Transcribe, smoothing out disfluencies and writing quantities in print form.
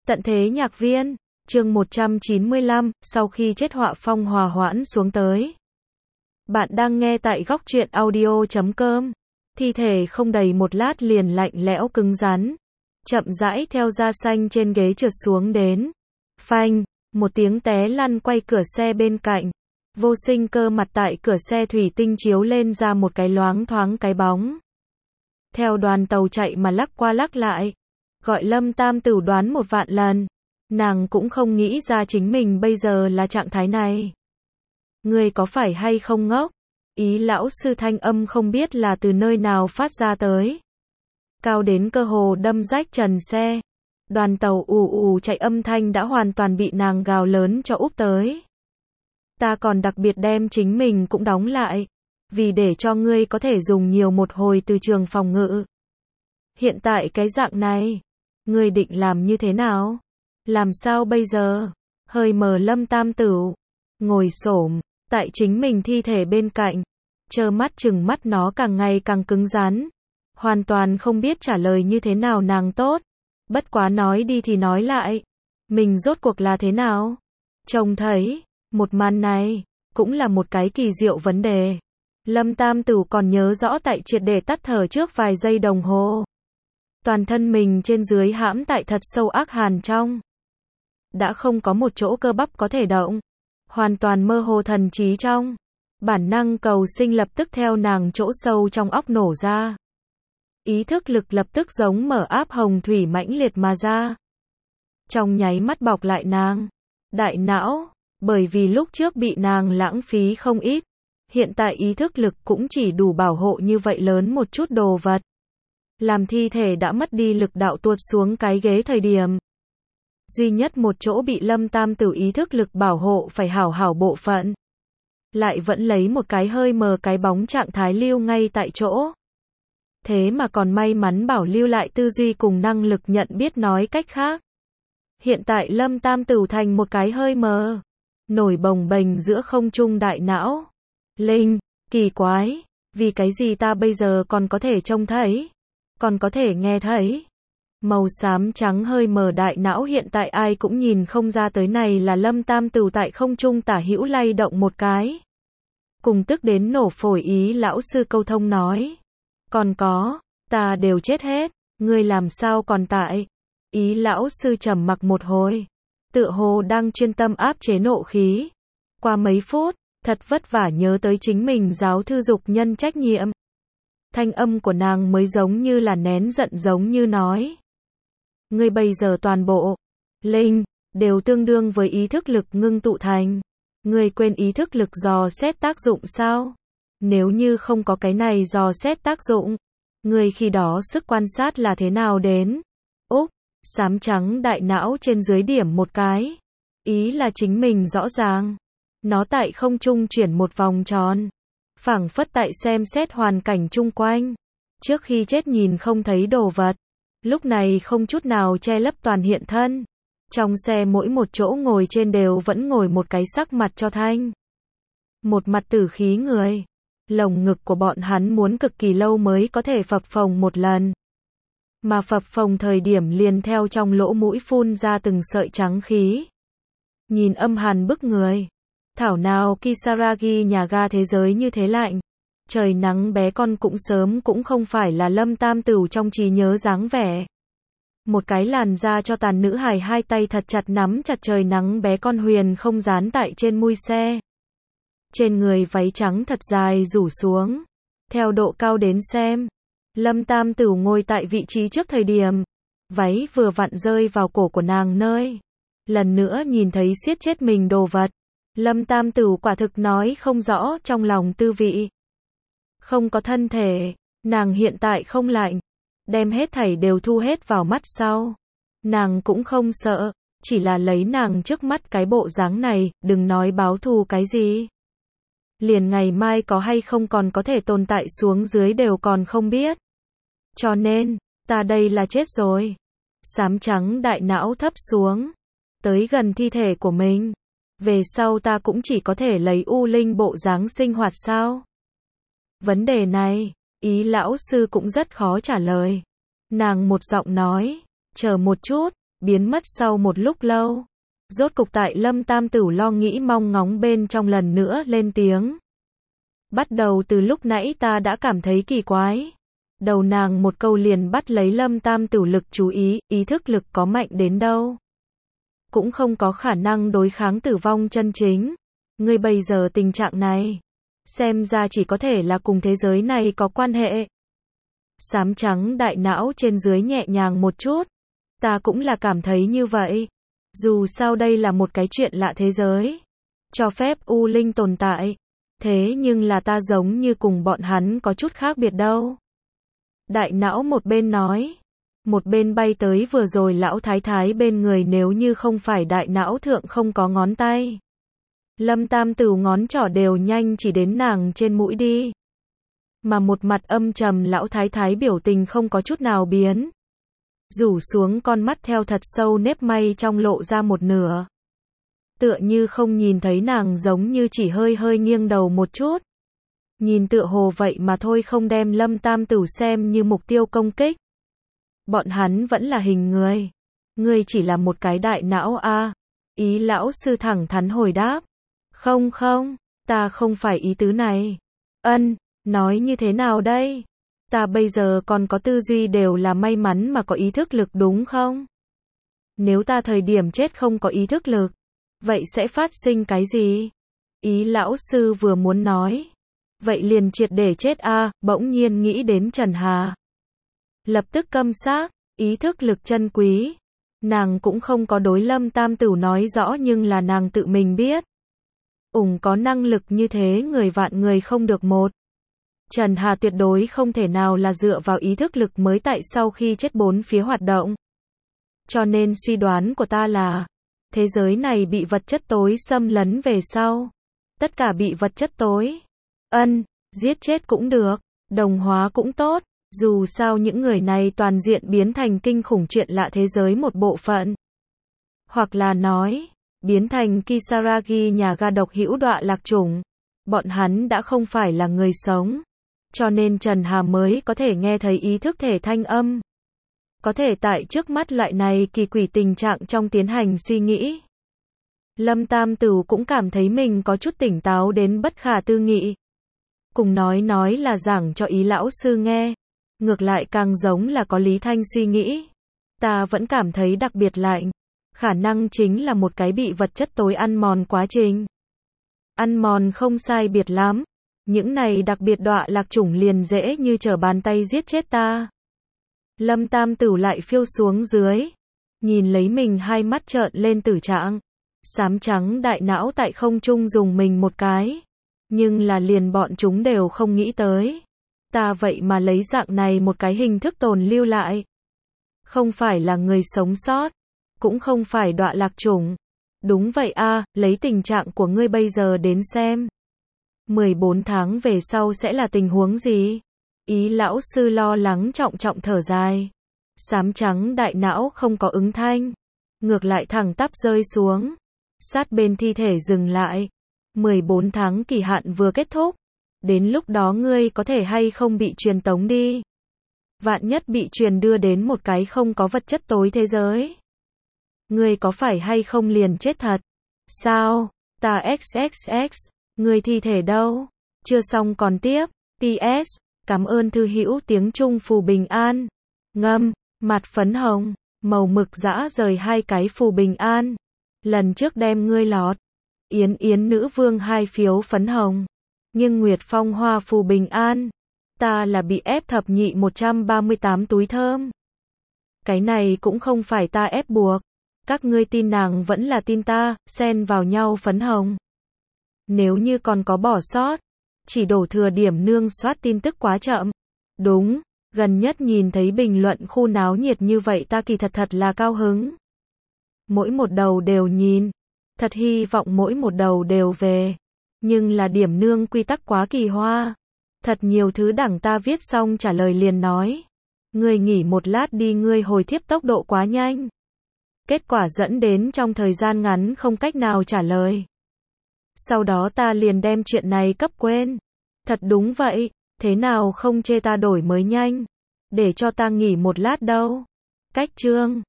Tận thế nhạc viên, chương 195, sau khi chết họa phong hòa hoãn xuống tới. Bạn đang nghe tại góc truyện audio.com. Thi thể không đầy một lát liền lạnh lẽo cứng rắn, chậm rãi theo da xanh trên ghế trượt xuống đến. Phanh, một tiếng té lăn quay cửa xe bên cạnh. Vô Sinh Cơ mặt tại cửa xe thủy tinh chiếu lên ra một cái loáng thoáng cái bóng. Theo đoàn tàu chạy mà lắc qua lắc lại. Gọi Lâm Tam Tửu đoán 1.000.000 lần. Nàng cũng không nghĩ ra chính mình bây giờ là trạng thái này. Ngươi có phải hay không ngốc? Ý lão sư thanh âm không biết là từ nơi nào phát ra tới. Cao đến cơ hồ đâm rách trần xe. Đoàn tàu ù ù chạy âm thanh đã hoàn toàn bị nàng gào lớn cho úp tới. Ta còn đặc biệt đem chính mình cũng đóng lại. Vì để cho ngươi có thể dùng nhiều một hồi từ trường phòng ngự. Hiện tại cái dạng này. Ngươi định làm như thế nào? Làm sao bây giờ? Hơi mờ Lâm Tam Tửu. Ngồi xổm tại chính mình thi thể bên cạnh. Trơ mắt chừng mắt nó càng ngày càng cứng rắn. Hoàn toàn không biết trả lời như thế nào nàng tốt. Bất quá nói đi thì nói lại. Mình rốt cuộc là thế nào? Trông thấy, một màn này, cũng là một cái kỳ diệu vấn đề. Lâm Tam Tửu còn nhớ rõ tại triệt để tắt thở trước vài giây đồng hồ. Toàn thân mình trên dưới hãm tại thật sâu ác hàn trong. Đã không có một chỗ cơ bắp có thể động. Hoàn toàn mơ hồ thần trí trong. Bản năng cầu sinh lập tức theo nàng chỗ sâu trong óc nổ ra. Ý thức lực lập tức giống mở áp hồng thủy mãnh liệt mà ra. Trong nháy mắt bọc lại nàng. Đại não, bởi vì lúc trước bị nàng lãng phí không ít. Hiện tại ý thức lực cũng chỉ đủ bảo hộ như vậy lớn một chút đồ vật. Làm thi thể đã mất đi lực đạo tuột xuống cái ghế thời điểm. Duy nhất một chỗ bị Lâm Tam Tửu ý thức lực bảo hộ phải hảo hảo bộ phận. Lại vẫn lấy một cái hơi mờ cái bóng trạng thái lưu ngay tại chỗ. Thế mà còn may mắn bảo lưu lại tư duy cùng năng lực nhận biết nói cách khác. Hiện tại Lâm Tam Tửu thành một cái hơi mờ. Nổi bồng bềnh giữa không trung đại não. Linh, kỳ quái, vì cái gì ta bây giờ còn có thể trông thấy? Còn có thể nghe thấy. Màu xám trắng hơi mờ đại não hiện tại ai cũng nhìn không ra tới này là Lâm Tam Tửu tại không trung tả hữu lay động một cái. Cùng tức đến nổ phổi ý lão sư câu thông nói. Còn có, ta đều chết hết, ngươi làm sao còn tại? Ý lão sư trầm mặc một hồi. Tựa hồ đang chuyên tâm áp chế nộ khí. Qua mấy phút, thật vất vả nhớ tới chính mình giáo thư dục nhân trách nhiệm. Thanh âm của nàng mới giống như là nén giận giống như nói. Ngươi bây giờ toàn bộ, linh, đều tương đương với ý thức lực ngưng tụ thành. Ngươi quên ý thức lực dò xét tác dụng sao? Nếu như không có cái này dò xét tác dụng, ngươi khi đó sức quan sát là thế nào đến? Úc, xám trắng đại não trên dưới điểm một cái. Ý là chính mình rõ ràng. Nó tại không trung chuyển một vòng tròn. Phảng phất tại xem xét hoàn cảnh chung quanh. Trước khi chết nhìn không thấy đồ vật. Lúc này không chút nào che lấp toàn hiện thân. Trong xe mỗi một chỗ ngồi trên đều vẫn ngồi một cái sắc mặt cho thanh. Một mặt tử khí người. Lồng ngực của bọn hắn muốn cực kỳ lâu mới có thể phập phồng một lần. Mà phập phồng thời điểm liền theo trong lỗ mũi phun ra từng sợi trắng khí. Nhìn âm hàn bức người. Thảo nào Kisaragi nhà ga thế giới như thế lạnh. Trời nắng bé con cũng sớm cũng không phải là Lâm Tam Tửu trong trí nhớ dáng vẻ. Một cái làn da cho tàn nữ hài hai tay thật chặt nắm chặt trời nắng bé con huyền không dán tại trên mui xe. Trên người váy trắng thật dài rủ xuống. Theo độ cao đến xem. Lâm Tam Tửu ngồi tại vị trí trước thời điểm. Váy vừa vặn rơi vào cổ của nàng nơi. Lần nữa nhìn thấy siết chết mình đồ vật. Lâm Tam Tửu quả thực nói không rõ trong lòng tư vị. Không có thân thể, nàng hiện tại không lạnh, đem hết thảy đều thu hết vào mắt sau. Nàng cũng không sợ, chỉ là lấy nàng trước mắt cái bộ dáng này, đừng nói báo thù cái gì. Liền ngày mai có hay không còn có thể tồn tại xuống dưới đều còn không biết. Cho nên, ta đây là chết rồi. Xám trắng đại não thấp xuống, tới gần thi thể của mình. Về sau ta cũng chỉ có thể lấy u linh bộ dáng sinh hoạt sao? Vấn đề này, ý lão sư cũng rất khó trả lời. Nàng một giọng nói, chờ một chút, biến mất sau một lúc lâu. Rốt cục tại Lâm Tam Tửu lo nghĩ mong ngóng bên trong lần nữa lên tiếng. Bắt đầu từ lúc nãy ta đã cảm thấy kỳ quái. Đầu nàng một câu liền bắt lấy Lâm Tam Tửu lực chú ý, ý thức lực có mạnh đến đâu. Cũng không có khả năng đối kháng tử vong chân chính. Ngươi bây giờ tình trạng này, xem ra chỉ có thể là cùng thế giới này có quan hệ. Xám trắng đại não trên dưới nhẹ nhàng một chút. Ta cũng là cảm thấy như vậy. Dù sao đây là một cái chuyện lạ thế giới. Cho phép U Linh tồn tại. Thế nhưng là ta giống như cùng bọn hắn có chút khác biệt đâu. Đại não một bên nói. Một bên bay tới vừa rồi lão thái thái bên người nếu như không phải đại não thượng không có ngón tay. Lâm Tam Tửu ngón trỏ đều nhanh chỉ đến nàng trên mũi đi. Mà một mặt âm trầm lão thái thái biểu tình không có chút nào biến. Rủ xuống con mắt theo thật sâu nếp may trong lộ ra một nửa. Tựa như không nhìn thấy nàng giống như chỉ hơi hơi nghiêng đầu một chút. Nhìn tựa hồ vậy mà thôi không đem Lâm Tam Tửu xem như mục tiêu công kích. Bọn hắn vẫn là hình người. Ngươi chỉ là một cái đại não a. Ý lão sư thẳng thắn hồi đáp. Không không, ta không phải ý tứ này. Nói như thế nào đây? Ta bây giờ còn có tư duy đều là may mắn mà có ý thức lực đúng không? Nếu ta thời điểm chết không có ý thức lực, vậy sẽ phát sinh cái gì? Ý lão sư vừa muốn nói. Vậy liền triệt để chết a, bỗng nhiên nghĩ đến Trần Hà. Lập tức câm xác, ý thức lực chân quý. Nàng cũng không có đối Lâm Tam Tửu nói rõ nhưng là nàng tự mình biết. Có năng lực như thế người vạn người không được một. Trần Hà tuyệt đối không thể nào là dựa vào ý thức lực mới tại sau khi chết bốn phía hoạt động. Cho nên suy đoán của ta là, thế giới này bị vật chất tối xâm lấn về sau. Tất cả bị vật chất tối. Giết chết cũng được, đồng hóa cũng tốt. Dù sao những người này toàn diện biến thành kinh khủng chuyện lạ thế giới một bộ phận. Hoặc là nói, biến thành Kisaragi nhà ga độc hữu đọa lạc chủng. Bọn hắn đã không phải là người sống. Cho nên Trần Hà mới có thể nghe thấy ý thức thể thanh âm. Có thể tại trước mắt loại này kỳ quỷ tình trạng trong tiến hành suy nghĩ. Lâm Tam Tửu cũng cảm thấy mình có chút tỉnh táo đến bất khả tư nghị. Cùng nói là giảng cho ý lão sư nghe. Ngược lại càng giống là có lý thanh suy nghĩ. Ta vẫn cảm thấy đặc biệt lạnh. Khả năng chính là một cái bị vật chất tối ăn mòn quá trình. Ăn mòn không sai biệt lắm. Những này đặc biệt đọa lạc chủng liền dễ như trở bàn tay giết chết ta. Lâm Tam Tửu lại phiêu xuống dưới. Nhìn lấy mình hai mắt trợn lên tử trạng. Xám trắng đại não tại không trung dùng mình một cái. Nhưng là liền bọn chúng đều không nghĩ tới. Ta vậy mà lấy dạng này một cái hình thức tồn lưu lại. Không phải là người sống sót. Cũng không phải đọa lạc chủng. Đúng vậy a, lấy tình trạng của ngươi bây giờ đến xem. 14 tháng về sau sẽ là tình huống gì? Ý lão sư lo lắng trọng thở dài. Xám trắng đại não không có ứng thanh. Ngược lại thẳng tắp rơi xuống. Sát bên thi thể dừng lại. 14 tháng kỳ hạn vừa kết thúc. Đến lúc đó ngươi có thể hay không bị truyền tống đi. Vạn nhất bị truyền đưa đến một cái không có vật chất tối thế giới. Ngươi có phải hay không liền chết thật? Sao? Ta XXX. Ngươi thi thể đâu? Chưa xong còn tiếp. PS. Cảm ơn thư hữu tiếng Trung phù bình an. Ngâm. Mặt phấn hồng. Màu mực dã rời hai cái phù bình an. Lần trước đem ngươi lọt. Yến nữ vương 2 phiếu phấn hồng. Nhưng Nguyệt Phong hoa phù bình an. Ta là bị ép thập nhị 138 túi thơm. Cái này cũng không phải ta ép buộc. Các ngươi tin nàng vẫn là tin ta, xen vào nhau phấn hồng. Nếu như còn có bỏ sót, chỉ đổ thừa điểm nương soát tin tức quá chậm. Đúng, gần nhất nhìn thấy bình luận khu náo nhiệt như vậy ta kỳ thật là cao hứng. Mỗi một đầu đều nhìn. Thật hy vọng mỗi một đầu đều về. Nhưng là điểm nương quy tắc quá kỳ hoa. Thật nhiều thứ đẳng ta viết xong trả lời liền nói. Ngươi nghỉ một lát đi, ngươi hồi thiếp tốc độ quá nhanh. Kết quả dẫn đến trong thời gian ngắn không cách nào trả lời. Sau đó ta liền đem chuyện này cấp quên. Thật đúng vậy, thế nào không chê ta đổi mới nhanh. Để cho ta nghỉ một lát đâu. Cách chương